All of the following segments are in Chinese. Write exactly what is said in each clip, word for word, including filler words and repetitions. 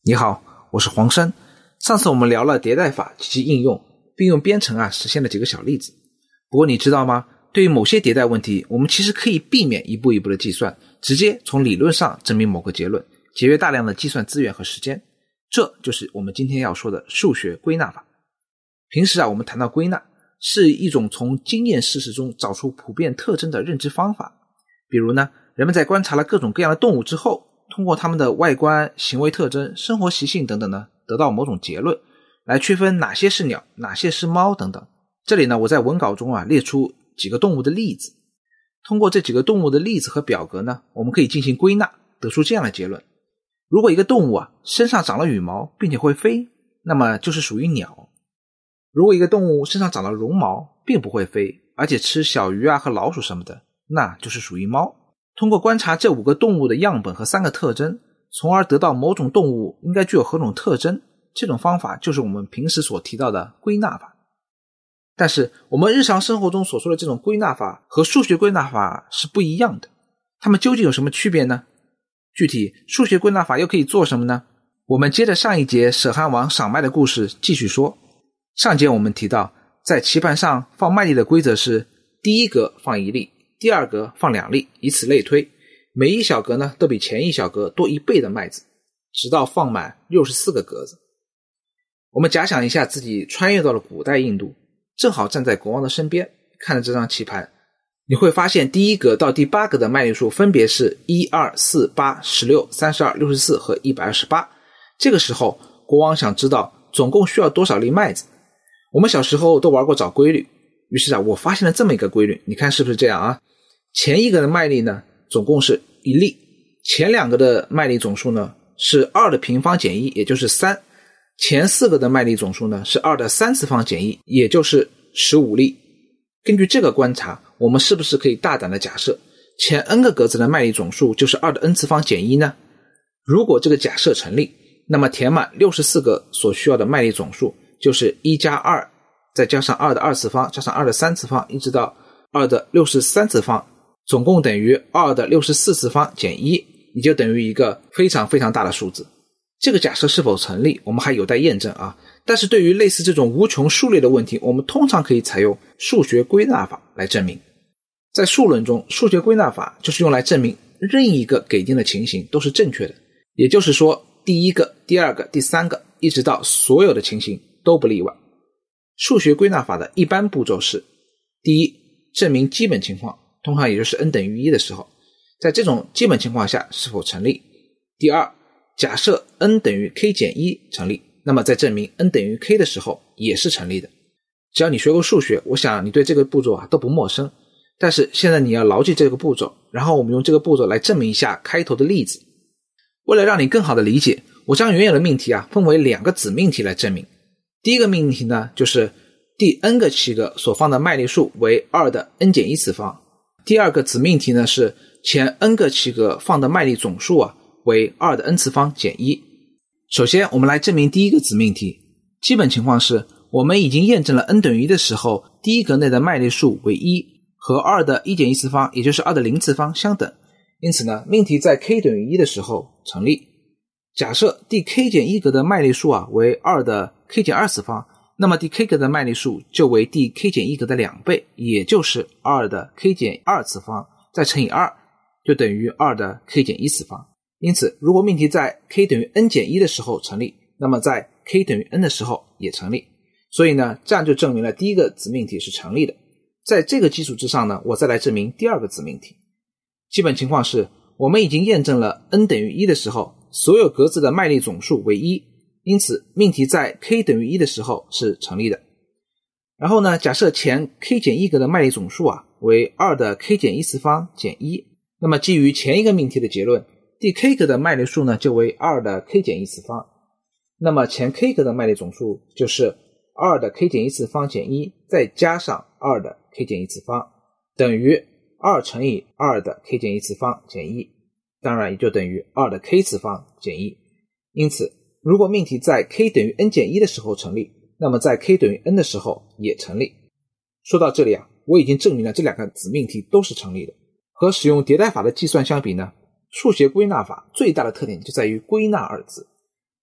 你好，我是黄生。上次我们聊了迭代法及其应用，并用编程啊实现了几个小例子。不过你知道吗？对于某些迭代问题，我们其实可以避免一步一步的计算，直接从理论上证明某个结论，节约大量的计算资源和时间。这就是我们今天要说的数学归纳法。平时啊，我们谈到归纳，是一种从经验事实中找出普遍特征的认知方法。比如呢，人们在观察了各种各样的动物之后，通过它们的外观、行为特征、生活习性等等呢，得到某种结论，来区分哪些是鸟，哪些是猫等等。这里呢，我在文稿中啊列出几个动物的例子。通过这几个动物的例子和表格呢，我们可以进行归纳，得出这样的结论：如果一个动物啊身上长了羽毛，并且会飞，那么就是属于鸟；如果一个动物身上长了绒毛，并不会飞，而且吃小鱼啊和老鼠什么的，那就是属于猫。通过观察这五个动物的样本和三个特征，从而得到某种动物应该具有何种特征，这种方法就是我们平时所提到的归纳法。但是我们日常生活中所说的这种归纳法和数学归纳法是不一样的，它们究竟有什么区别呢？具体数学归纳法又可以做什么呢？我们接着上一节舍汉王赏麦的故事继续说。上节我们提到，在棋盘上放麦粒的规则是第一格放一粒，第二格放两粒，以此类推，每一小格呢都比前一小格多一倍的麦子，直到放满六十四个格子。我们假想一下自己穿越到了古代印度，正好站在国王的身边，看着这张棋盘，你会发现第一格到第八格的麦粒数分别是一、二、四、八、十六、三十二、六十四和一百二十八。这个时候国王想知道总共需要多少粒麦子。我们小时候都玩过找规律，于是啊，我发现了这么一个规律，你看是不是这样啊？前一个的麦粒呢总共是一粒，前两个的麦粒总数呢是二的平方减一，也就是三，前四个的麦粒总数呢是二的三次方减一，也就是十五粒。根据这个观察，我们是不是可以大胆的假设前 n 个格子的麦粒总数就是二的 n 次方减一呢？如果这个假设成立，那么填满六十四个所需要的麦粒总数就是一加二再加上二的二次方加上二的三次方一直到二的六十三次方，总共等于二的六十四次方减一，也就等于一个非常非常大的数字。这个假设是否成立，我们还有待验证啊。但是对于类似这种无穷数列的问题，我们通常可以采用数学归纳法来证明。在数论中，数学归纳法就是用来证明任意一个给定的情形都是正确的，也就是说第一个、第二个、第三个一直到所有的情形都不例外。数学归纳法的一般步骤是：第一，证明基本情况，通常也就是 n 等于一的时候，在这种基本情况下是否成立；第二，假设 n 等于 k 减一成立，那么在证明 n 等于 k 的时候也是成立的。只要你学过数学，我想你对这个步骤啊都不陌生。但是现在你要牢记这个步骤，然后我们用这个步骤来证明一下开头的例子。为了让你更好的理解，我将原有的命题啊分为两个子命题来证明。第一个命题呢，就是第 n 个棋格所放的麦粒数为二的 n 减一次方。第二个子命题呢，是前 n 个棋格放的麦粒总数啊为二的 n 次方减一。首先我们来证明第一个子命题。基本情况是我们已经验证了 n 等于一的时候，第一格内的麦粒数为一，和二的一减一次方也就是二的零次方相等，因此呢，命题在 k 等于一的时候成立。假设第 k 减一格的麦粒数啊为二的 k 减二次方，那么第 k 格的麦粒数就为第 k 减一格的两倍，也就是二的 k 减二次方再乘以二，就等于二的 k 减一次方。因此如果命题在 k 等于 n 减一的时候成立，那么在 k 等于 n 的时候也成立。所以呢，这样就证明了第一个子命题是成立的。在这个基础之上呢，我再来证明第二个子命题。基本情况是我们已经验证了 n 等于一的时候，所有格子的麦粒总数为一，因此命题在 k 等于一的时候是成立的。然后呢，假设前 k 减一格的麦粒总数啊为二的 k 减一次方减一，那么基于前一个命题的结论，第 k 格的麦粒数呢就为二的 k 减一次方，那么前 k 格的麦粒总数就是二的 k 减一次方减一再加上二的 k 减一次方，等于二乘以二的 k 减一次方减一，当然也就等于二的 k 次方减一。因此如果命题在 k 等于 n 减一的时候成立，那么在 k 等于 n 的时候也成立。说到这里啊，我已经证明了这两个子命题都是成立的。和使用迭代法的计算相比呢，数学归纳法最大的特点就在于归纳二字。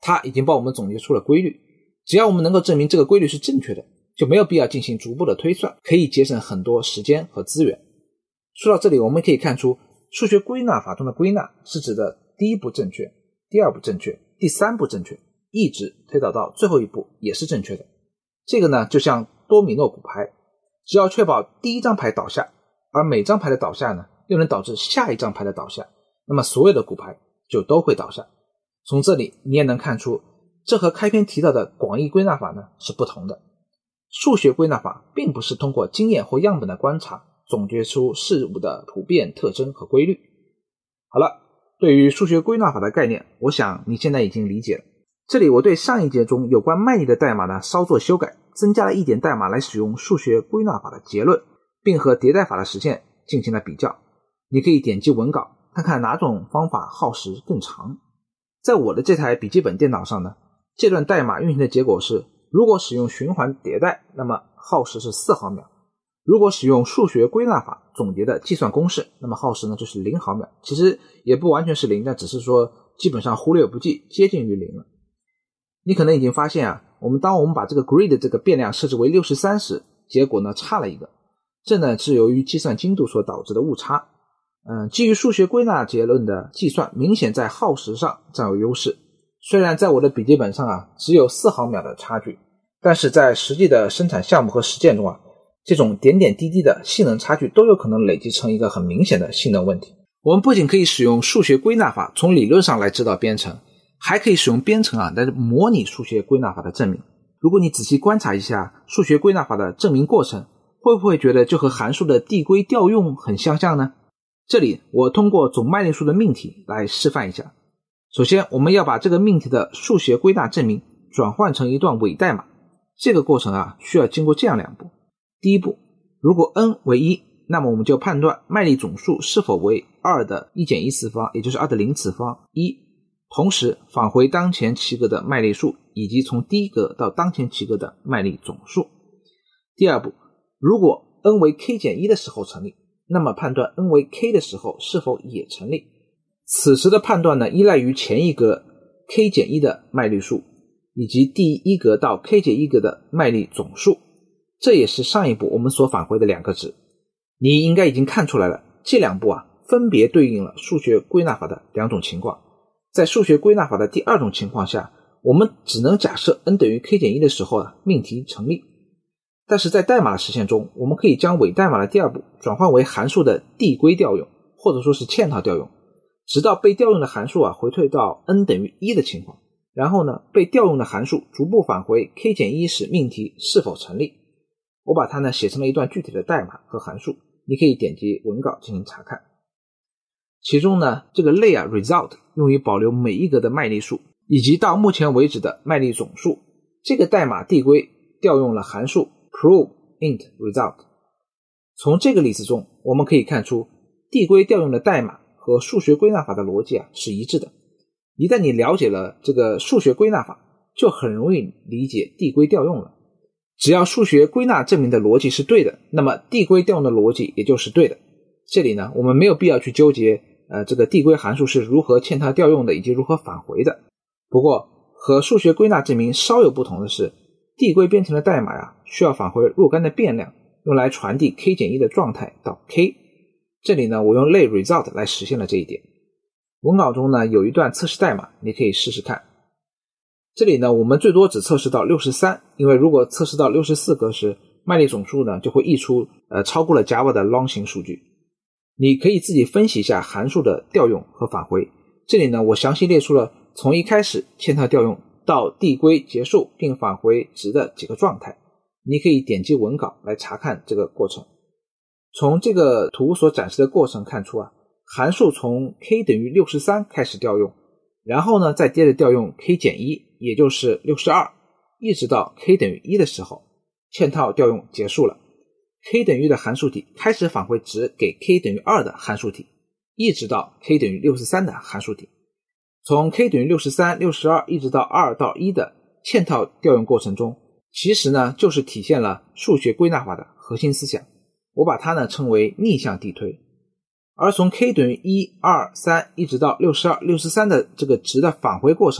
它已经帮我们总结出了规律，只要我们能够证明这个规律是正确的，就没有必要进行逐步的推算，可以节省很多时间和资源。说到这里，我们可以看出数学归纳法中的归纳是指的第一步正确，第二步正确，第三步正确，一直推导到最后一步也是正确的。这个呢就像多米诺骨牌，只要确保第一张牌倒下，而每张牌的倒下呢又能导致下一张牌的倒下，那么所有的骨牌就都会倒下。从这里你也能看出，这和开篇提到的广义归纳法呢是不同的。数学归纳法并不是通过经验或样本的观察总结出事物的普遍特征和规律。好了，对于数学归纳法的概念，我想你现在已经理解了。这里我对上一节中有关麦粒的代码呢稍作修改，增加了一点代码来使用数学归纳法的结论，并和迭代法的实现进行了比较。你可以点击文稿看看哪种方法耗时更长。在我的这台笔记本电脑上呢，这段代码运行的结果是，如果使用循环迭代，那么耗时是四毫秒。如果使用数学归纳法总结的计算公式，那么耗时呢就是零毫秒。其实也不完全是零，但只是说基本上忽略不计，接近于零了。你可能已经发现啊，我们当我们把这个 grid 这个变量设置为六十三时，结果呢差了一个。这呢是由于计算精度所导致的误差。嗯，基于数学归纳结论的计算明显在耗时上占有优势。虽然在我的笔记本上啊只有四毫秒的差距，但是在实际的生产项目和实践中啊，这种点点滴滴的性能差距都有可能累积成一个很明显的性能问题。我们不仅可以使用数学归纳法从理论上来知道编程，还可以使用编程啊来模拟数学归纳法的证明。如果你仔细观察一下数学归纳法的证明过程，会不会觉得就和函数的递归调用很相像呢？这里我通过总麦粒数的命题来示范一下。首先我们要把这个命题的数学归纳证明转换成一段伪代码，这个过程啊需要经过这样两步。第一步，如果 n 为一，那么我们就判断麦粒总数是否为二的一减一次方，也就是二的零次方一，同时返回当前棋格的麦粒数以及从第一格到当前棋格的麦粒总数。第二步，如果 n 为 k 减一的时候成立，那么判断 n 为 k 的时候是否也成立。此时的判断呢，依赖于前一格 k 减一的麦粒数以及第一格到 k 减一格的麦粒总数，这也是上一步我们所返回的两个值。你应该已经看出来了，这两步啊分别对应了数学归纳法的两种情况。在数学归纳法的第二种情况下，我们只能假设 n 等于 k 减一的时候啊命题成立。但是在代码的实现中，我们可以将伪代码的第二步转换为函数的递归调用，或者说是嵌套调用，直到被调用的函数啊回退到 n 等于一的情况，然后呢被调用的函数逐步返回 k 减一时命题是否成立。我把它呢写成了一段具体的代码和函数，你可以点击文稿进行查看。其中呢这个类啊 result 用于保留每一格的麦粒数以及到目前为止的麦粒总数。这个代码递归调用了函数 prove int result。 从这个例子中我们可以看出，递归调用的代码和数学归纳法的逻辑啊是一致的。一旦你了解了这个数学归纳法，就很容易理解递归调用了。只要数学归纳证明的逻辑是对的，那么递归调用的逻辑也就是对的。这里呢我们没有必要去纠结呃这个递归函数是如何嵌套调用的以及如何返回的。不过和数学归纳证明稍有不同的是，递归编程的代码呀、啊、需要返回若干的变量，用来传递 k 减一的状态到 k。 这里呢我用类 result 来实现了这一点。文稿中呢有一段测试代码，你可以试试看。这里呢我们最多只测试到六十三，因为如果测试到六十四格时，麦粒总数呢就会溢出呃超过了 Java 的 long 型数据。你可以自己分析一下函数的调用和返回。这里呢我详细列出了从一开始嵌套调用到递归结束并返回值的几个状态，你可以点击文稿来查看这个过程。从这个图所展示的过程看出啊，函数从 k 等于六十三开始调用，然后呢再接着调用 k 减一，也就是六十二，一直到 k 等于一的时候，嵌套调用结束了。k 等于一的函数体开始返回值给 k 等于二的函数体，一直到 k 等于六十三的函数体。从 k 等于六十三、六十二一直到二到一的嵌套调用过程中，其实呢就是体现了数学归纳法的核心思想。我把它呢称为逆向递推。而从 k 等于一、二、三一直到六十二、六十三的这个值的返回过程呢，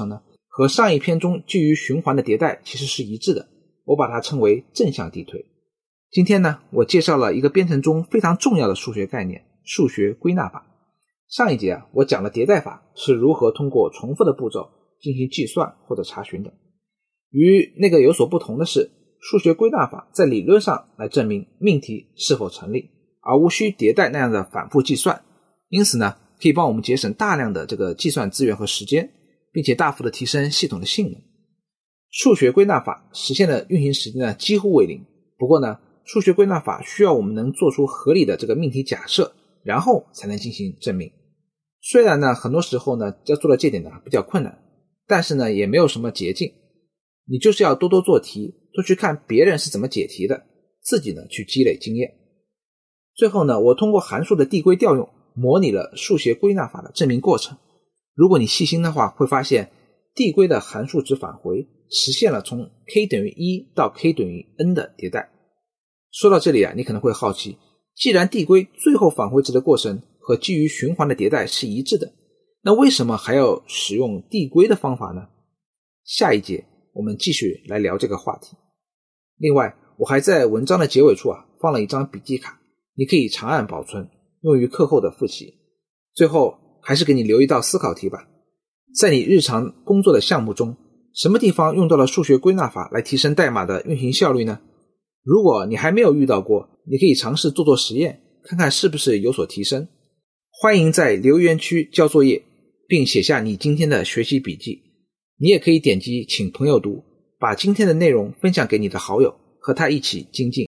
和上一篇中基于循环的迭代其实是一致的，我把它称为正向递推。今天呢，我介绍了一个编程中非常重要的数学概念，数学归纳法。上一节啊，我讲了迭代法是如何通过重复的步骤进行计算或者查询的。与那个有所不同的是，数学归纳法在理论上来证明命题是否成立，而无需迭代那样的反复计算，因此呢，可以帮我们节省大量的这个计算资源和时间，并且大幅的提升系统的性能。数学归纳法实现的运行时间呢几乎为零，不过呢，数学归纳法需要我们能做出合理的这个命题假设，然后才能进行证明。虽然呢，很多时候呢，要做到这点呢比较困难，但是呢，也没有什么捷径。你就是要多多做题，多去看别人是怎么解题的，自己呢去积累经验。最后呢，我通过函数的递归调用，模拟了数学归纳法的证明过程。如果你细心的话，会发现递归的函数值返回实现了从 k 等于一到 k 等于 n 的迭代。说到这里啊，你可能会好奇，既然递归最后返回值的过程和基于循环的迭代是一致的，那为什么还要使用递归的方法呢？下一节我们继续来聊这个话题。另外，我还在文章的结尾处啊放了一张笔记卡，你可以长按保存，用于课后的复习。最后还是给你留一道思考题吧。在你日常工作的项目中，什么地方用到了数学归纳法来提升代码的运行效率呢？如果你还没有遇到过，你可以尝试做做实验，看看是不是有所提升。欢迎在留言区交作业，并写下你今天的学习笔记。你也可以点击请朋友读，把今天的内容分享给你的好友，和他一起精进。